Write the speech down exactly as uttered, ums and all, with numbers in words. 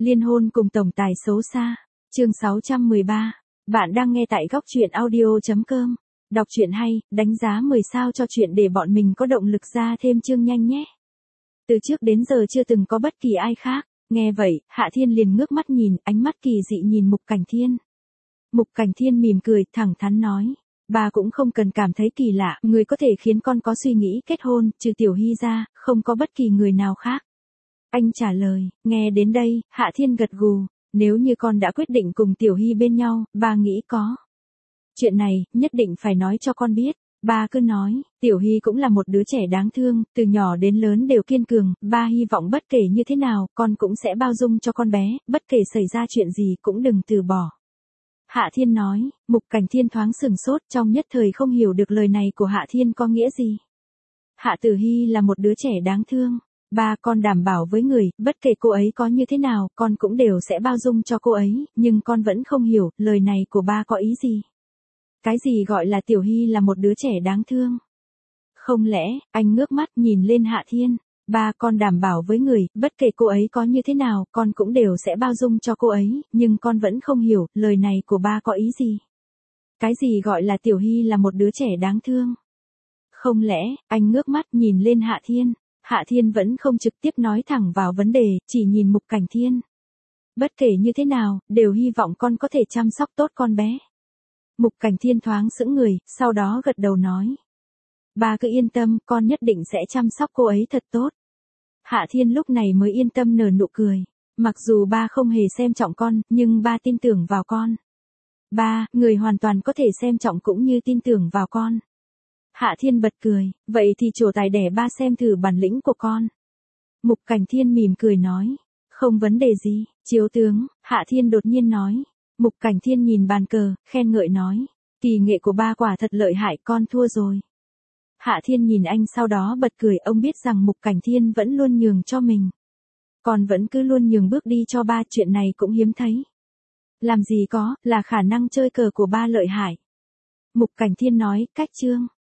Liên hôn cùng tổng tài xấu xa. Chương sáu trăm mười ba. Bạn đang nghe tại góc truyện audio chấm com. Đọc truyện hay, đánh giá mười sao cho chuyện để bọn mình có động lực ra thêm chương nhanh nhé. Từ trước đến giờ chưa từng có bất kỳ ai khác. Nghe vậy, Hạ Thiên liền ngước mắt nhìn, ánh mắt kỳ dị nhìn Mục Cảnh Thiên. Mục Cảnh Thiên mỉm cười, thẳng thắn nói. Bà cũng không cần cảm thấy kỳ lạ, người có thể khiến con có suy nghĩ kết hôn, trừ Tiểu Hy ra, không có bất kỳ người nào khác. Anh trả lời, nghe đến đây, Hạ Thiên gật gù, nếu như con đã quyết định cùng Tiểu Hy bên nhau, bà nghĩ có. Chuyện này, nhất định phải nói cho con biết. Ba cứ nói, Tiểu Hy cũng là một đứa trẻ đáng thương, từ nhỏ đến lớn đều kiên cường, ba hy vọng bất kể như thế nào, con cũng sẽ bao dung cho con bé, bất kể xảy ra chuyện gì cũng đừng từ bỏ. Hạ Thiên nói, Mục Cảnh Thiên thoáng sừng sốt, trong nhất thời không hiểu được lời này của Hạ Thiên có nghĩa gì. Hạ Tử Hy là một đứa trẻ đáng thương. Ba con đảm bảo với người, bất kể cô ấy có như thế nào, con cũng đều sẽ bao dung cho cô ấy, nhưng con vẫn không hiểu, lời này của ba có ý gì. Cái gì gọi là Tiểu Hy là một đứa trẻ đáng thương? Không lẽ, anh ngước mắt nhìn lên Hạ Thiên, ba con đảm bảo với người, bất kể cô ấy có như thế nào, con cũng đều sẽ bao dung cho cô ấy, nhưng con vẫn không hiểu, lời này của ba có ý gì. Cái gì gọi là Tiểu Hy là một đứa trẻ đáng thương? Không lẽ, anh ngước mắt nhìn lên Hạ Thiên, Hạ Thiên vẫn không trực tiếp nói thẳng vào vấn đề, chỉ nhìn Mục Cảnh Thiên. Bất kể như thế nào, đều hy vọng con có thể chăm sóc tốt con bé. Mục Cảnh Thiên thoáng sững người, sau đó gật đầu nói. Ba cứ yên tâm, con nhất định sẽ chăm sóc cô ấy thật tốt. Hạ Thiên lúc này mới yên tâm nở nụ cười. Mặc dù ba không hề xem trọng con, nhưng ba tin tưởng vào con. Ba, người hoàn toàn có thể xem trọng cũng như tin tưởng vào con. Hạ Thiên bật cười, vậy thì trổ tài đẻ ba xem thử bản lĩnh của con. Mục Cảnh Thiên mỉm cười nói, không vấn đề gì, chiếu tướng, Hạ Thiên đột nhiên nói. Mục Cảnh Thiên nhìn bàn cờ, khen ngợi nói, kỳ nghệ của ba quả thật lợi hại, con thua rồi. Hạ Thiên nhìn anh sau đó bật cười, ông biết rằng Mục Cảnh Thiên vẫn luôn nhường cho mình. Còn vẫn cứ luôn nhường bước đi cho ba, chuyện này cũng hiếm thấy. Làm gì có, là khả năng chơi cờ của ba lợi hại. Mục Cảnh Thiên nói, cách chương.